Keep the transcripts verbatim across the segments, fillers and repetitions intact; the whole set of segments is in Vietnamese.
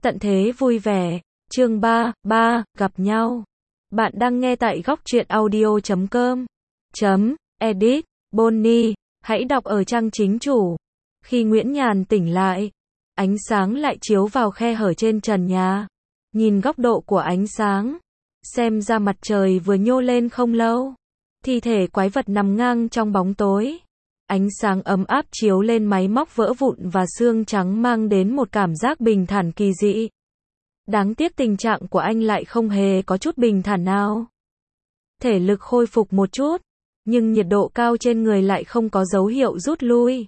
Tận thế vui vẻ, chương ba, ba, gặp nhau. Bạn đang nghe tại góc truyện audio chấm com. Chấm, edit, Bonnie, hãy đọc ở trang chính chủ. Khi Nguyễn Nhàn tỉnh lại, ánh sáng lại chiếu vào khe hở trên trần nhà. Nhìn góc độ của ánh sáng, xem ra mặt trời vừa nhô lên không lâu. Thi thể quái vật nằm ngang trong bóng tối. Ánh sáng ấm áp chiếu lên máy móc vỡ vụn và xương trắng mang đến một cảm giác bình thản kỳ dị. Đáng tiếc tình trạng của anh lại không hề có chút bình thản nào. Thể lực khôi phục một chút, nhưng nhiệt độ cao trên người lại không có dấu hiệu rút lui.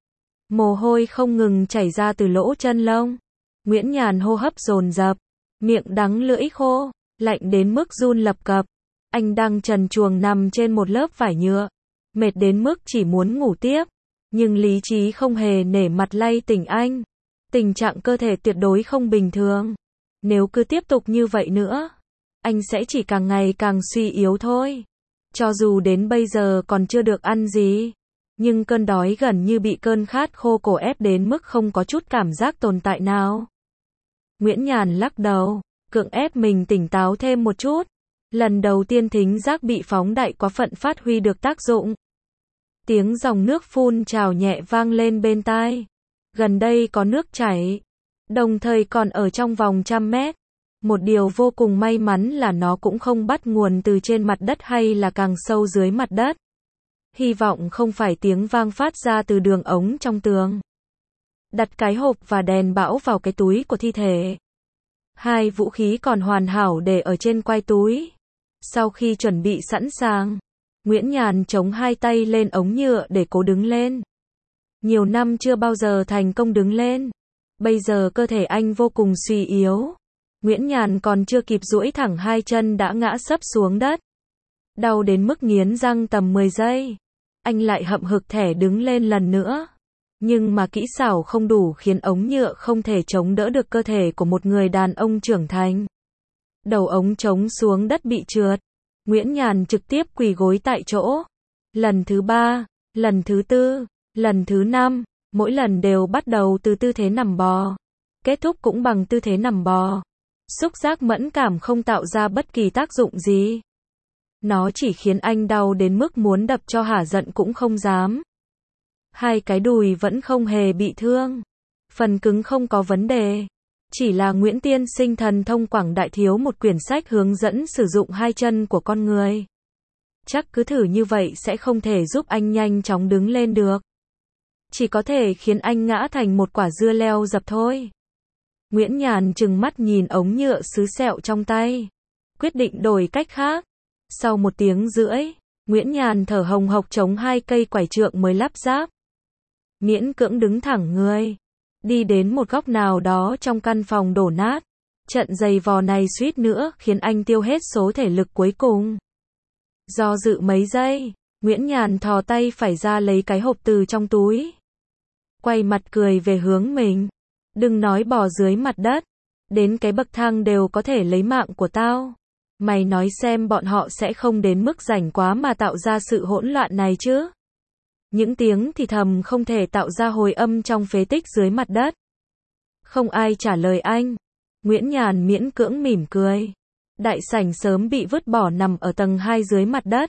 Mồ hôi không ngừng chảy ra từ lỗ chân lông. Nguyễn Nhàn hô hấp dồn dập, miệng đắng lưỡi khô, lạnh đến mức run lập cập. Anh đang trần truồng nằm trên một lớp vải nhựa, mệt đến mức chỉ muốn ngủ tiếp, nhưng lý trí không hề nể mặt lay tỉnh anh. Tình trạng cơ thể tuyệt đối không bình thường. Nếu cứ tiếp tục như vậy nữa, anh sẽ chỉ càng ngày càng suy yếu thôi. Cho dù đến bây giờ còn chưa được ăn gì, nhưng cơn đói gần như bị cơn khát khô cổ ép đến mức không có chút cảm giác tồn tại nào. Nguyễn Nhàn lắc đầu, cưỡng ép mình tỉnh táo thêm một chút. Lần đầu tiên thính giác bị phóng đại quá phận phát huy được tác dụng. Tiếng dòng nước phun trào nhẹ vang lên bên tai. Gần đây có nước chảy, đồng thời còn ở trong vòng trăm mét. Một điều vô cùng may mắn là nó cũng không bắt nguồn từ trên mặt đất hay là càng sâu dưới mặt đất. Hy vọng không phải tiếng vang phát ra từ đường ống trong tường. Đặt cái hộp và đèn bão vào cái túi của thi thể. Hai vũ khí còn hoàn hảo để ở trên quai túi. Sau khi chuẩn bị sẵn sàng, Nguyễn Nhàn chống hai tay lên ống nhựa để cố đứng lên. Nhiều năm chưa bao giờ thành công đứng lên. Bây giờ cơ thể anh vô cùng suy yếu. Nguyễn Nhàn còn chưa kịp duỗi thẳng hai chân đã ngã sấp xuống đất. Đau đến mức nghiến răng tầm mười giây. Anh lại hậm hực thẻ đứng lên lần nữa. Nhưng mà kỹ xảo không đủ khiến ống nhựa không thể chống đỡ được cơ thể của một người đàn ông trưởng thành. Đầu ống chống xuống đất bị trượt. Nguyễn Nhàn trực tiếp quỳ gối tại chỗ. Lần thứ ba, lần thứ tư, lần thứ năm, mỗi lần đều bắt đầu từ tư thế nằm bò. Kết thúc cũng bằng tư thế nằm bò. Xúc giác mẫn cảm không tạo ra bất kỳ tác dụng gì. Nó chỉ khiến anh đau đến mức muốn đập cho hả giận cũng không dám. Hai cái đùi vẫn không hề bị thương. Phần cứng không có vấn đề. Chỉ là Nguyễn Tiên Sinh thần thông quảng đại thiếu một quyển sách hướng dẫn sử dụng hai chân của con người. Chắc cứ thử như vậy sẽ không thể giúp anh nhanh chóng đứng lên được. Chỉ có thể khiến anh ngã thành một quả dưa leo dập thôi. Nguyễn Nhàn trừng mắt nhìn ống nhựa sứ sẹo trong tay. Quyết định đổi cách khác. Sau một tiếng rưỡi, Nguyễn Nhàn thở hồng hộc chống hai cây quải trượng mới lắp ráp. Miễn cưỡng đứng thẳng người. Đi đến một góc nào đó trong căn phòng đổ nát. Trận giày vò này suýt nữa khiến anh tiêu hết số thể lực cuối cùng. Do dự mấy giây, Nguyễn Nhàn thò tay phải ra lấy cái hộp từ trong túi. Quay mặt cười về hướng mình. Đừng nói bò dưới mặt đất. Đến cái bậc thang đều có thể lấy mạng của tao. Mày nói xem bọn họ sẽ không đến mức rảnh quá mà tạo ra sự hỗn loạn này chứ. Những tiếng thì thầm không thể tạo ra hồi âm trong phế tích dưới mặt đất. Không ai trả lời anh. Nguyễn Nhàn miễn cưỡng mỉm cười. Đại sảnh sớm bị vứt bỏ nằm ở tầng hai dưới mặt đất.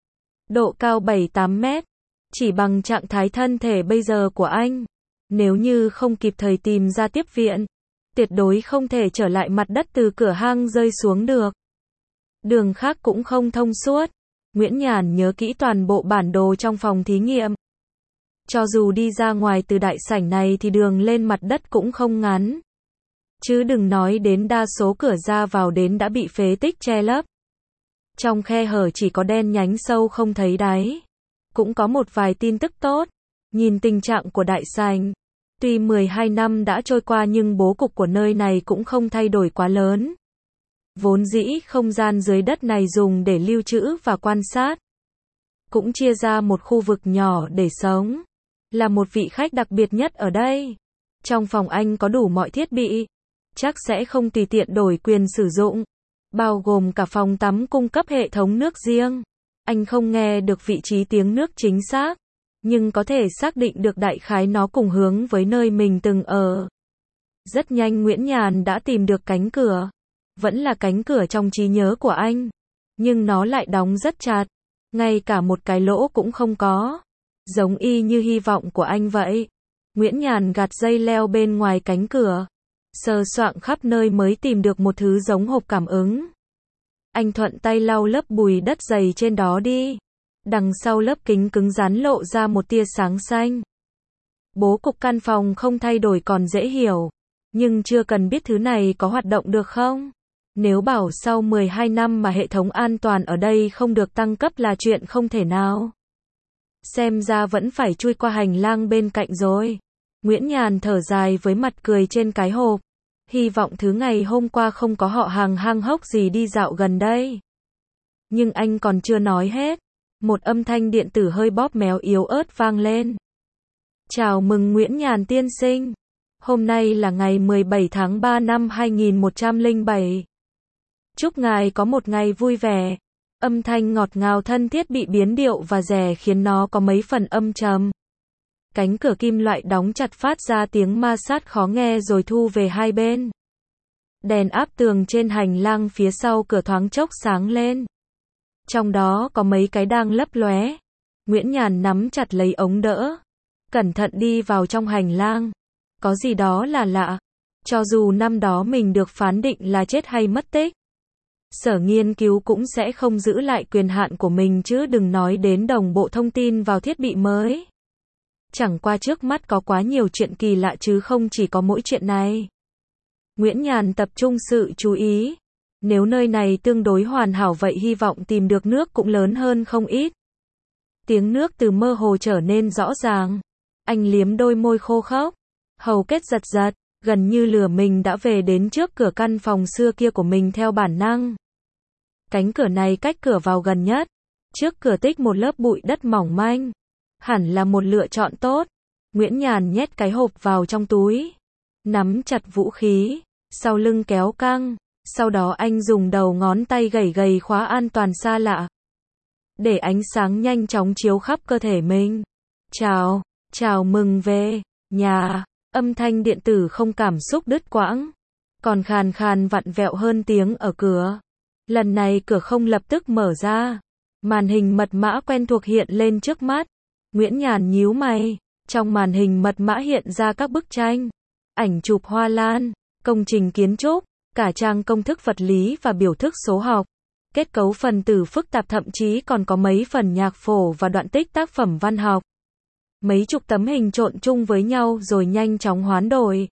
Độ cao bảy tám mét. Chỉ bằng trạng thái thân thể bây giờ của anh. Nếu như không kịp thời tìm ra tiếp viện, tuyệt đối không thể trở lại mặt đất từ cửa hang rơi xuống được. Đường khác cũng không thông suốt. Nguyễn Nhàn nhớ kỹ toàn bộ bản đồ trong phòng thí nghiệm. Cho dù đi ra ngoài từ đại sảnh này thì đường lên mặt đất cũng không ngắn. Chứ đừng nói đến đa số cửa ra vào đến đã bị phế tích che lấp. Trong khe hở chỉ có đen nhánh sâu không thấy đáy. Cũng có một vài tin tức tốt. Nhìn tình trạng của đại sảnh. Tuy mười hai năm đã trôi qua nhưng bố cục của nơi này cũng không thay đổi quá lớn. Vốn dĩ không gian dưới đất này dùng để lưu trữ và quan sát. Cũng chia ra một khu vực nhỏ để sống. Là một vị khách đặc biệt nhất ở đây. Trong phòng anh có đủ mọi thiết bị. Chắc sẽ không tùy tiện đổi quyền sử dụng. Bao gồm cả phòng tắm cung cấp hệ thống nước riêng. Anh không nghe được vị trí tiếng nước chính xác. Nhưng có thể xác định được đại khái nó cùng hướng với nơi mình từng ở. Rất nhanh Nguyễn Nhàn đã tìm được cánh cửa. Vẫn là cánh cửa trong trí nhớ của anh. Nhưng nó lại đóng rất chặt. Ngay cả một cái lỗ cũng không có. Giống y như hy vọng của anh vậy. Nguyễn Nhàn gạt dây leo bên ngoài cánh cửa. Sờ soạng khắp nơi mới tìm được một thứ giống hộp cảm ứng. Anh thuận tay lau lớp bùi đất dày trên đó đi. Đằng sau lớp kính cứng rắn lộ ra một tia sáng xanh. Bố cục căn phòng không thay đổi còn dễ hiểu. Nhưng chưa cần biết thứ này có hoạt động được không? Nếu bảo sau mười hai năm mà hệ thống an toàn ở đây không được tăng cấp là chuyện không thể nào. Xem ra vẫn phải chui qua hành lang bên cạnh rồi. Nguyễn Nhàn thở dài với mặt cười trên cái hộp. Hy vọng thứ ngày hôm qua không có họ hàng hang hốc gì đi dạo gần đây. Nhưng anh còn chưa nói hết. Một âm thanh điện tử hơi bóp méo yếu ớt vang lên. Chào mừng Nguyễn Nhàn tiên sinh. Hôm nay là ngày mười bảy tháng ba năm hai nghìn một trăm lẻ bảy. Chúc ngài có một ngày vui vẻ. Âm thanh ngọt ngào thân thiết bị biến điệu và rè khiến nó có mấy phần âm trầm. Cánh cửa kim loại đóng chặt phát ra tiếng ma sát khó nghe rồi thu về hai bên. Đèn áp tường trên hành lang phía sau cửa thoáng chốc sáng lên. Trong đó có mấy cái đang lấp lóe. Nguyễn Nhàn nắm chặt lấy ống đỡ. Cẩn thận đi vào trong hành lang. Có gì đó là lạ. Cho dù năm đó mình được phán định là chết hay mất tích. Sở nghiên cứu cũng sẽ không giữ lại quyền hạn của mình chứ đừng nói đến đồng bộ thông tin vào thiết bị mới. Chẳng qua trước mắt có quá nhiều chuyện kỳ lạ chứ không chỉ có mỗi chuyện này. Nguyễn Nhàn tập trung sự chú ý. Nếu nơi này tương đối hoàn hảo vậy hy vọng tìm được nước cũng lớn hơn không ít. Tiếng nước từ mơ hồ trở nên rõ ràng. Anh liếm đôi môi khô khốc. Hầu kết giật giật, gần như lừa mình đã về đến trước cửa căn phòng xưa kia của mình theo bản năng. Cánh cửa này cách cửa vào gần nhất. Trước cửa tích một lớp bụi đất mỏng manh. Hẳn là một lựa chọn tốt. Nguyễn Nhàn nhét cái hộp vào trong túi. Nắm chặt vũ khí. Sau lưng kéo căng. Sau đó anh dùng đầu ngón tay gẩy gầy khóa an toàn xa lạ. Để ánh sáng nhanh chóng chiếu khắp cơ thể mình. Chào, chào mừng về nhà. Âm thanh điện tử không cảm xúc đứt quãng. Còn khàn khàn vặn vẹo hơn tiếng ở cửa. Lần này cửa không lập tức mở ra. Màn hình mật mã quen thuộc hiện lên trước mắt. Nguyễn Nhàn nhíu mày. Trong màn hình mật mã hiện ra các bức tranh. Ảnh chụp hoa lan. Công trình kiến trúc. Cả trang công thức vật lý và biểu thức số học. Kết cấu phần tử phức tạp thậm chí còn có mấy phần nhạc phổ và đoạn tích tác phẩm văn học. Mấy chục tấm hình trộn chung với nhau rồi nhanh chóng hoán đổi.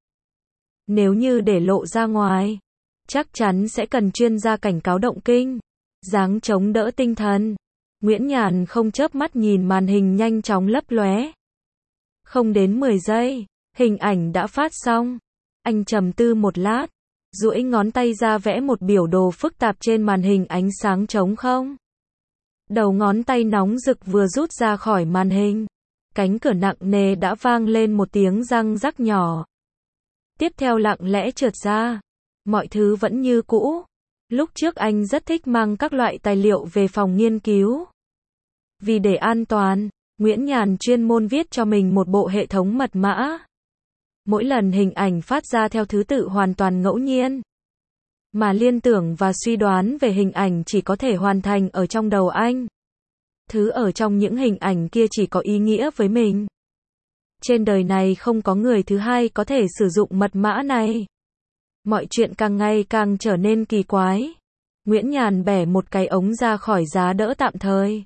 Nếu như để lộ ra ngoài, chắc chắn sẽ cần chuyên gia cảnh cáo động kinh. Dáng chống đỡ tinh thần. Nguyễn Nhàn không chớp mắt nhìn màn hình nhanh chóng lấp lóe. Không đến mười giây, hình ảnh đã phát xong. Anh trầm tư một lát, duỗi ngón tay ra vẽ một biểu đồ phức tạp trên màn hình ánh sáng trống không. Đầu ngón tay nóng rực vừa rút ra khỏi màn hình. Cánh cửa nặng nề đã vang lên một tiếng răng rắc nhỏ. Tiếp theo lặng lẽ trượt ra. Mọi thứ vẫn như cũ. Lúc trước anh rất thích mang các loại tài liệu về phòng nghiên cứu. Vì để an toàn, Nguyễn Nhàn chuyên môn viết cho mình một bộ hệ thống mật mã. Mỗi lần hình ảnh phát ra theo thứ tự hoàn toàn ngẫu nhiên. Mà liên tưởng và suy đoán về hình ảnh chỉ có thể hoàn thành ở trong đầu anh. Thứ ở trong những hình ảnh kia chỉ có ý nghĩa với mình. Trên đời này không có người thứ hai có thể sử dụng mật mã này. Mọi chuyện càng ngày càng trở nên kỳ quái. Nguyễn Nhàn bẻ một cái ống ra khỏi giá đỡ tạm thời.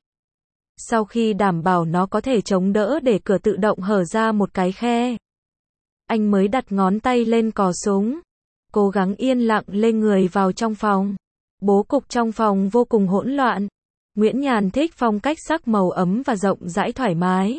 Sau khi đảm bảo nó có thể chống đỡ để cửa tự động hở ra một cái khe, anh mới đặt ngón tay lên cò súng. Cố gắng yên lặng lê người vào trong phòng. Bố cục trong phòng vô cùng hỗn loạn. Nguyễn Nhàn thích phong cách sắc màu ấm và rộng rãi thoải mái.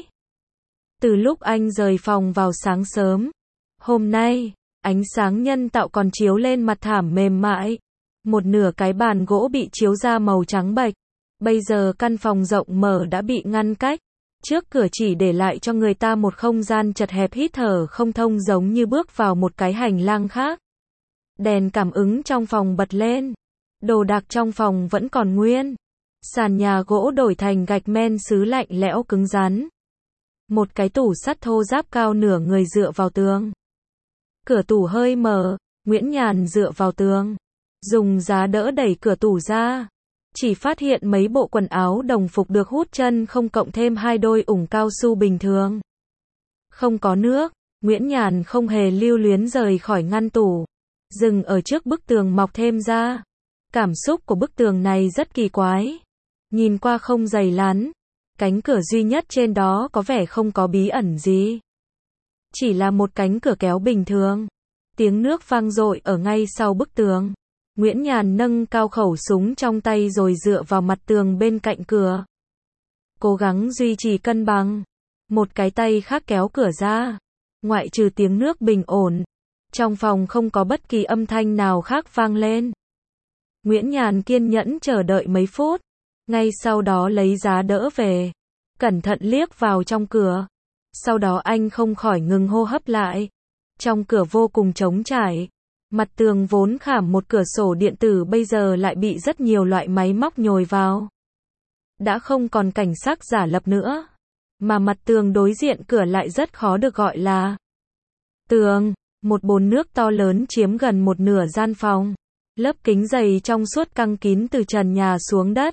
Từ lúc anh rời phòng vào sáng sớm, hôm nay, ánh sáng nhân tạo còn chiếu lên mặt thảm mềm mại. Một nửa cái bàn gỗ bị chiếu ra màu trắng bệch. Bây giờ căn phòng rộng mở đã bị ngăn cách. Trước cửa chỉ để lại cho người ta một không gian chật hẹp hít thở không thông giống như bước vào một cái hành lang khác. Đèn cảm ứng trong phòng bật lên. Đồ đạc trong phòng vẫn còn nguyên. Sàn nhà gỗ đổi thành gạch men sứ lạnh lẽo cứng rắn. Một cái tủ sắt thô ráp cao nửa người dựa vào tường. Cửa tủ hơi mở, Nguyễn Nhàn dựa vào tường, dùng giá đỡ đẩy cửa tủ ra. Chỉ phát hiện mấy bộ quần áo đồng phục được hút chân không cộng thêm hai đôi ủng cao su bình thường. Không có nước, Nguyễn Nhàn không hề lưu luyến rời khỏi ngăn tủ, dừng ở trước bức tường mọc thêm ra. Cảm xúc của bức tường này rất kỳ quái. Nhìn qua không dày lắm, cánh cửa duy nhất trên đó có vẻ không có bí ẩn gì. Chỉ là một cánh cửa kéo bình thường. Tiếng nước vang dội ở ngay sau bức tường. Nguyễn Nhàn nâng cao khẩu súng trong tay rồi dựa vào mặt tường bên cạnh cửa. Cố gắng duy trì cân bằng. Một cái tay khác kéo cửa ra. Ngoại trừ tiếng nước bình ổn, trong phòng không có bất kỳ âm thanh nào khác vang lên. Nguyễn Nhàn kiên nhẫn chờ đợi mấy phút. Ngay sau đó lấy giá đỡ về. Cẩn thận liếc vào trong cửa. Sau đó anh không khỏi ngừng hô hấp lại. Trong cửa vô cùng trống trải. Mặt tường vốn khảm một cửa sổ điện tử bây giờ lại bị rất nhiều loại máy móc nhồi vào. Đã không còn cảnh sắc giả lập nữa. Mà mặt tường đối diện cửa lại rất khó được gọi là tường. Một bồn nước to lớn chiếm gần một nửa gian phòng. Lớp kính dày trong suốt căng kín từ trần nhà xuống đất.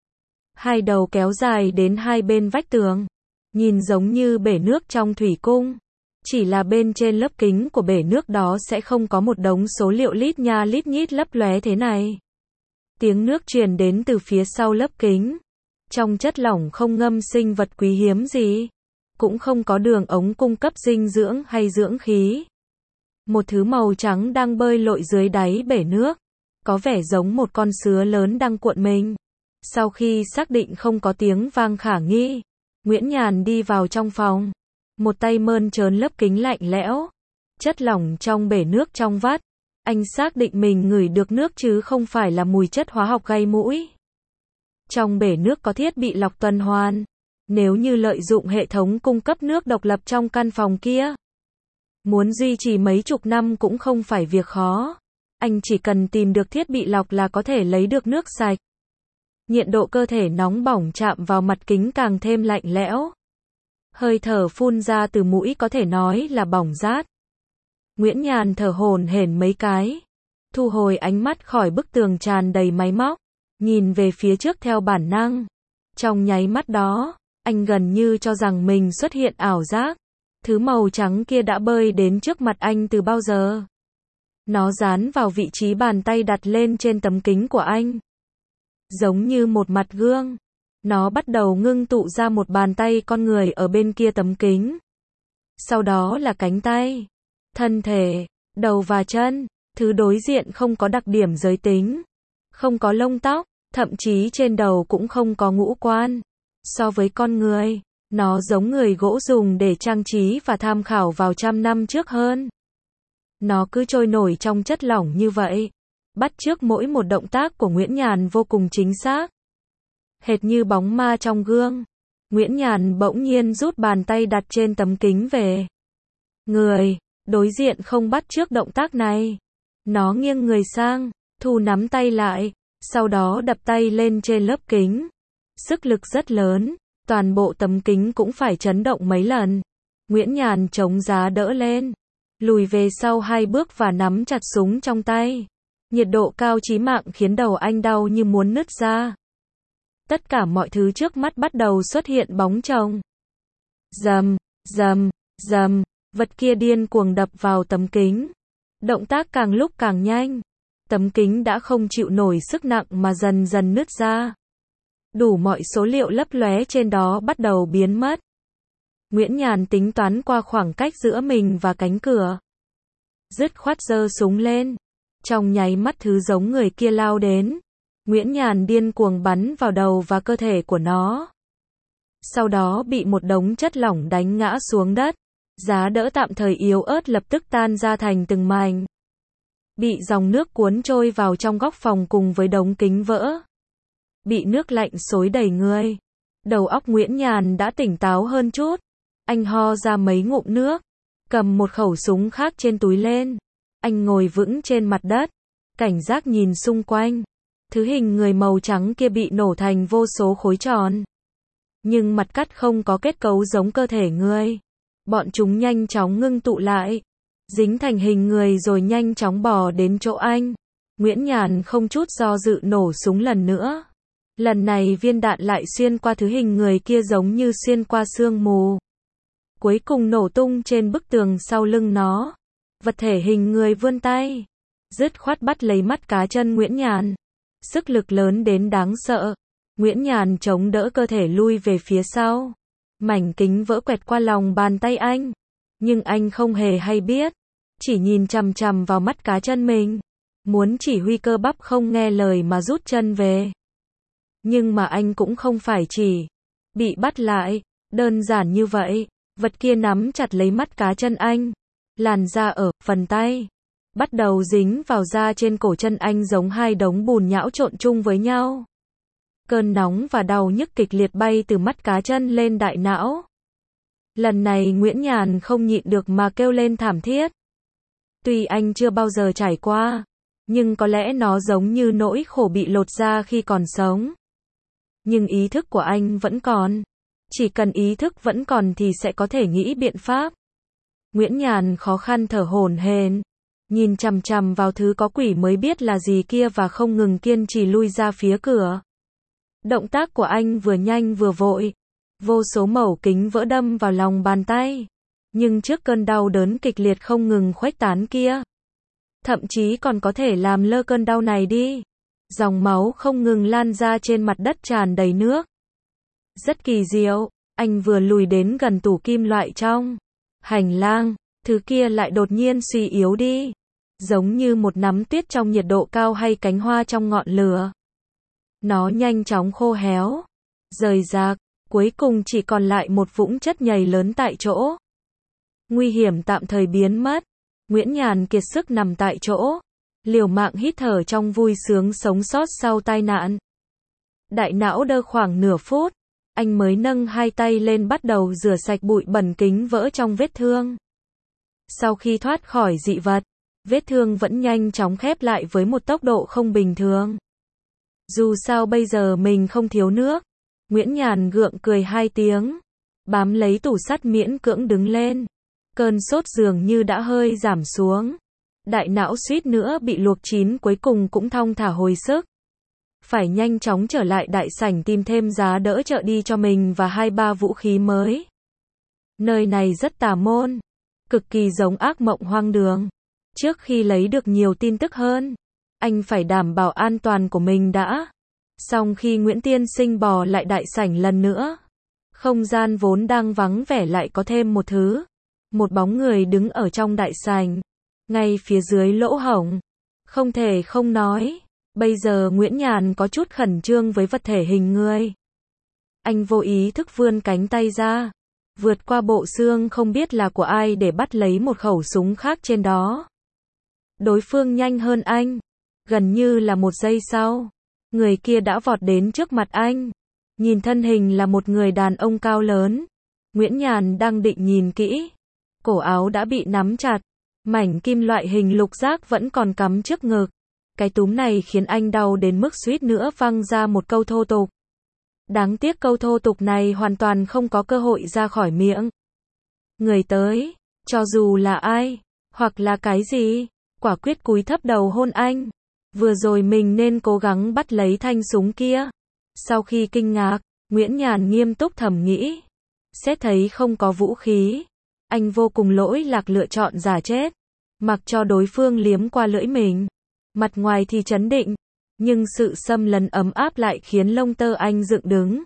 Hai đầu kéo dài đến hai bên vách tường. Nhìn giống như bể nước trong thủy cung. Chỉ là bên trên lớp kính của bể nước đó sẽ không có một đống số liệu lít nha lít nhít lấp lóe thế này. Tiếng nước truyền đến từ phía sau lớp kính. Trong chất lỏng không ngâm sinh vật quý hiếm gì. Cũng không có đường ống cung cấp dinh dưỡng hay dưỡng khí. Một thứ màu trắng đang bơi lội dưới đáy bể nước. Có vẻ giống một con sứa lớn đang cuộn mình. Sau khi xác định không có tiếng vang khả nghi, Nguyễn Nhàn đi vào trong phòng. Một tay mơn trớn lớp kính lạnh lẽo. Chất lỏng trong bể nước trong vắt. Anh xác định mình ngửi được nước chứ không phải là mùi chất hóa học gây mũi. Trong bể nước có thiết bị lọc tuần hoàn. Nếu như lợi dụng hệ thống cung cấp nước độc lập trong căn phòng kia, muốn duy trì mấy chục năm cũng không phải việc khó. Anh chỉ cần tìm được thiết bị lọc là có thể lấy được nước sạch. Nhiệt độ cơ thể nóng bỏng chạm vào mặt kính càng thêm lạnh lẽo. Hơi thở phun ra từ mũi có thể nói là bỏng rát. Nguyễn Nhàn thở hổn hển mấy cái. Thu hồi ánh mắt khỏi bức tường tràn đầy máy móc. Nhìn về phía trước theo bản năng. Trong nháy mắt đó, anh gần như cho rằng mình xuất hiện ảo giác. Thứ màu trắng kia đã bơi đến trước mặt anh từ bao giờ. Nó dán vào vị trí bàn tay đặt lên trên tấm kính của anh. Giống như một mặt gương. Nó bắt đầu ngưng tụ ra một bàn tay con người ở bên kia tấm kính. Sau đó là cánh tay, thân thể, đầu và chân. Thứ đối diện không có đặc điểm giới tính. Không có lông tóc, thậm chí trên đầu cũng không có ngũ quan. So với con người, nó giống người gỗ dùng để trang trí và tham khảo vào trăm năm trước hơn. Nó cứ trôi nổi trong chất lỏng như vậy. Bắt chước mỗi một động tác của Nguyễn Nhàn vô cùng chính xác. Hệt như bóng ma trong gương. Nguyễn Nhàn bỗng nhiên rút bàn tay đặt trên tấm kính về. Người đối diện không bắt chước động tác này. Nó nghiêng người sang, thu nắm tay lại, sau đó đập tay lên trên lớp kính. Sức lực rất lớn, toàn bộ tấm kính cũng phải chấn động mấy lần. Nguyễn Nhàn chống giá đỡ lên, lùi về sau hai bước và nắm chặt súng trong tay. Nhiệt độ cao chí mạng khiến đầu anh đau như muốn nứt ra. Tất cả mọi thứ trước mắt bắt đầu xuất hiện bóng chồng. Rầm, rầm, rầm, vật kia điên cuồng đập vào tấm kính. Động tác càng lúc càng nhanh. Tấm kính đã không chịu nổi sức nặng mà dần dần nứt ra. Đủ mọi số liệu lấp lóe trên đó bắt đầu biến mất. Nguyễn Nhàn tính toán qua khoảng cách giữa mình và cánh cửa. Dứt khoát giơ súng lên. Trong nháy mắt thứ giống người kia lao đến. Nguyễn Nhàn điên cuồng bắn vào đầu và cơ thể của nó. Sau đó bị một đống chất lỏng đánh ngã xuống đất. Giá đỡ tạm thời yếu ớt lập tức tan ra thành từng mảnh. Bị dòng nước cuốn trôi vào trong góc phòng cùng với đống kính vỡ. Bị nước lạnh xối đầy người. Đầu óc Nguyễn Nhàn đã tỉnh táo hơn chút. Anh ho ra mấy ngụm nước. Cầm một khẩu súng khác trên túi lên. Anh ngồi vững trên mặt đất. Cảnh giác nhìn xung quanh. Thứ hình người màu trắng kia bị nổ thành vô số khối tròn. Nhưng mặt cắt không có kết cấu giống cơ thể người. Bọn chúng nhanh chóng ngưng tụ lại. dính thành hình người rồi nhanh chóng bò đến chỗ anh. Nguyễn Nhàn không chút do dự nổ súng lần nữa. Lần này viên đạn lại xuyên qua thứ hình người kia giống như xuyên qua sương mù. Cuối cùng nổ tung trên bức tường sau lưng nó. Vật thể hình người vươn tay, dứt khoát bắt lấy mắt cá chân Nguyễn Nhàn. Sức lực lớn đến đáng sợ. Nguyễn Nhàn chống đỡ cơ thể lui về phía sau. Mảnh kính vỡ quẹt qua lòng bàn tay anh. Nhưng anh không hề hay biết. Chỉ nhìn chằm chằm vào mắt cá chân mình. Muốn chỉ huy cơ bắp không nghe lời mà rút chân về. Nhưng mà anh cũng không phải chỉ bị bắt lại đơn giản như vậy. Vật kia nắm chặt lấy mắt cá chân anh. Làn da ở phần tay bắt đầu dính vào da trên cổ chân anh giống hai đống bùn nhão trộn chung với nhau. Cơn nóng và đau nhức kịch liệt bay từ mắt cá chân lên đại não. Lần này Nguyễn Nhàn không nhịn được mà kêu lên thảm thiết. Tuy anh chưa bao giờ trải qua, nhưng có lẽ nó giống như nỗi khổ bị lột da khi còn sống. Nhưng ý thức của anh vẫn còn. Chỉ cần ý thức vẫn còn thì sẽ có thể nghĩ biện pháp. Nguyễn Nhàn khó khăn thở hổn hển, nhìn chằm chằm vào thứ có quỷ mới biết là gì kia và không ngừng kiên trì lui ra phía cửa. Động tác của anh vừa nhanh vừa vội. Vô số mẩu kính vỡ đâm vào lòng bàn tay. Nhưng trước cơn đau đớn kịch liệt không ngừng khuếch tán kia, thậm chí còn có thể làm lơ cơn đau này đi. Dòng máu không ngừng lan ra trên mặt đất tràn đầy nước. Rất kỳ diệu, anh vừa lùi đến gần tủ kim loại trong hành lang, thứ kia lại đột nhiên suy yếu đi. Giống như một nắm tuyết trong nhiệt độ cao hay cánh hoa trong ngọn lửa. Nó nhanh chóng khô héo, rời rạc, cuối cùng chỉ còn lại một vũng chất nhầy lớn tại chỗ. Nguy hiểm tạm thời biến mất. Nguyễn Nhàn kiệt sức nằm tại chỗ, liều mạng hít thở trong vui sướng sống sót sau tai nạn. Đại não đơ khoảng nửa phút, anh mới nâng hai tay lên bắt đầu rửa sạch bụi bẩn kính vỡ trong vết thương. Sau khi thoát khỏi dị vật, vết thương vẫn nhanh chóng khép lại với một tốc độ không bình thường. Dù sao bây giờ mình không thiếu nước. Nguyễn Nhàn gượng cười hai tiếng, bám lấy tủ sắt miễn cưỡng đứng lên. Cơn sốt dường như đã hơi giảm xuống. Đại não suýt nữa bị luộc chín cuối cùng cũng thong thả hồi sức. Phải nhanh chóng trở lại đại sảnh tìm thêm giá đỡ trợ đi cho mình và hai ba vũ khí mới. Nơi này rất tà môn, cực kỳ giống ác mộng hoang đường. Trước khi lấy được nhiều tin tức hơn, anh phải đảm bảo an toàn của mình đã. Xong khi Nguyễn Tiên Sinh bò lại đại sảnh lần nữa, không gian vốn đang vắng vẻ lại có thêm một thứ. Một bóng người đứng ở trong đại sảnh, ngay phía dưới lỗ hổng. Không thể không nói, bây giờ Nguyễn Nhàn có chút khẩn trương với vật thể hình người. Anh vô ý thức vươn cánh tay ra, vượt qua bộ xương không biết là của ai để bắt lấy một khẩu súng khác trên đó. Đối phương nhanh hơn anh, gần như là một giây sau, người kia đã vọt đến trước mặt anh. Nhìn thân hình là một người đàn ông cao lớn. Nguyễn Nhàn đang định nhìn kỹ, cổ áo đã bị nắm chặt, mảnh kim loại hình lục giác vẫn còn cắm trước ngực. Cái túm này khiến anh đau đến mức suýt nữa văng ra một câu thô tục. Đáng tiếc câu thô tục này hoàn toàn không có cơ hội ra khỏi miệng. Người tới, cho dù là ai, hoặc là cái gì, quả quyết cúi thấp đầu hôn anh. Vừa rồi mình nên cố gắng bắt lấy thanh súng kia. Sau khi kinh ngạc, Nguyễn Nhàn nghiêm túc thầm nghĩ. Xét thấy không có vũ khí, anh vô cùng lỗi lạc lựa chọn giả chết. Mặc cho đối phương liếm qua lưỡi mình. Mặt ngoài thì trấn định, nhưng sự xâm lấn ấm áp lại khiến lông tơ anh dựng đứng.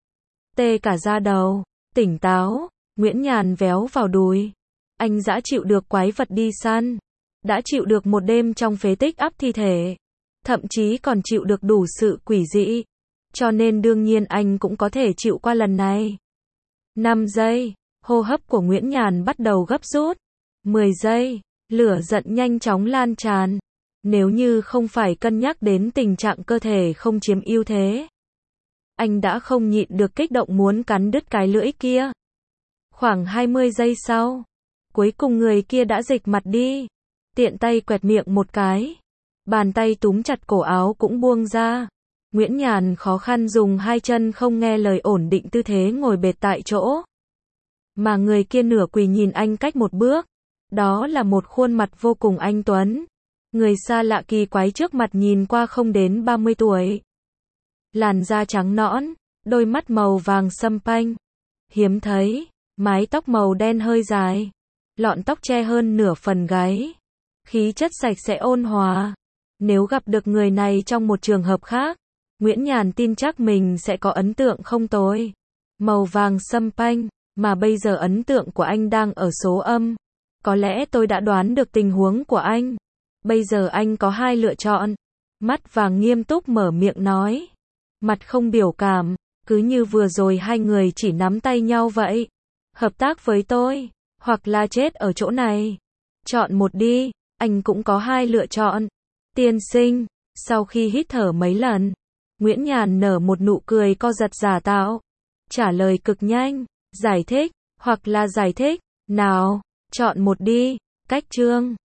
Tê cả da đầu, tỉnh táo, Nguyễn Nhàn véo vào đùi. Anh đã chịu được quái vật đi săn, đã chịu được một đêm trong phế tích ắp thi thể, thậm chí còn chịu được đủ sự quỷ dị. Cho nên đương nhiên anh cũng có thể chịu qua lần này. năm giây, hô hấp của Nguyễn Nhàn bắt đầu gấp rút. mười giây, lửa giận nhanh chóng lan tràn. Nếu như không phải cân nhắc đến tình trạng cơ thể không chiếm ưu thế, anh đã không nhịn được kích động muốn cắn đứt cái lưỡi kia. Khoảng hai mươi giây sau, cuối cùng người kia đã dịch mặt đi. Tiện tay quẹt miệng một cái, bàn tay túm chặt cổ áo cũng buông ra. Nguyễn Nhàn khó khăn dùng hai chân không nghe lời ổn định tư thế ngồi bệt tại chỗ. Mà người kia nửa quỳ nhìn anh cách một bước. Đó là một khuôn mặt vô cùng anh tuấn. Người xa lạ kỳ quái trước mặt nhìn qua không đến ba mươi tuổi. Làn da trắng nõn, đôi mắt màu vàng sâm panh. Hiếm thấy, mái tóc màu đen hơi dài. Lọn tóc che hơn nửa phần gáy. Khí chất sạch sẽ ôn hòa. Nếu gặp được người này trong một trường hợp khác, Nguyễn Nhàn tin chắc mình sẽ có ấn tượng không tồi. Màu vàng sâm panh, mà bây giờ ấn tượng của anh đang ở số âm. Có lẽ tôi đã đoán được tình huống của anh. Bây giờ anh có hai lựa chọn. Mắt vàng nghiêm túc mở miệng nói. Mặt không biểu cảm, cứ như vừa rồi hai người chỉ nắm tay nhau vậy. Hợp tác với tôi, hoặc là chết ở chỗ này. Chọn một đi, anh cũng có hai lựa chọn. Tiên sinh, sau khi hít thở mấy lần, Nguyễn Nhàn nở một nụ cười co giật giả tạo. Trả lời cực nhanh, giải thích, hoặc là giải thích, nào, chọn một đi, cách chương.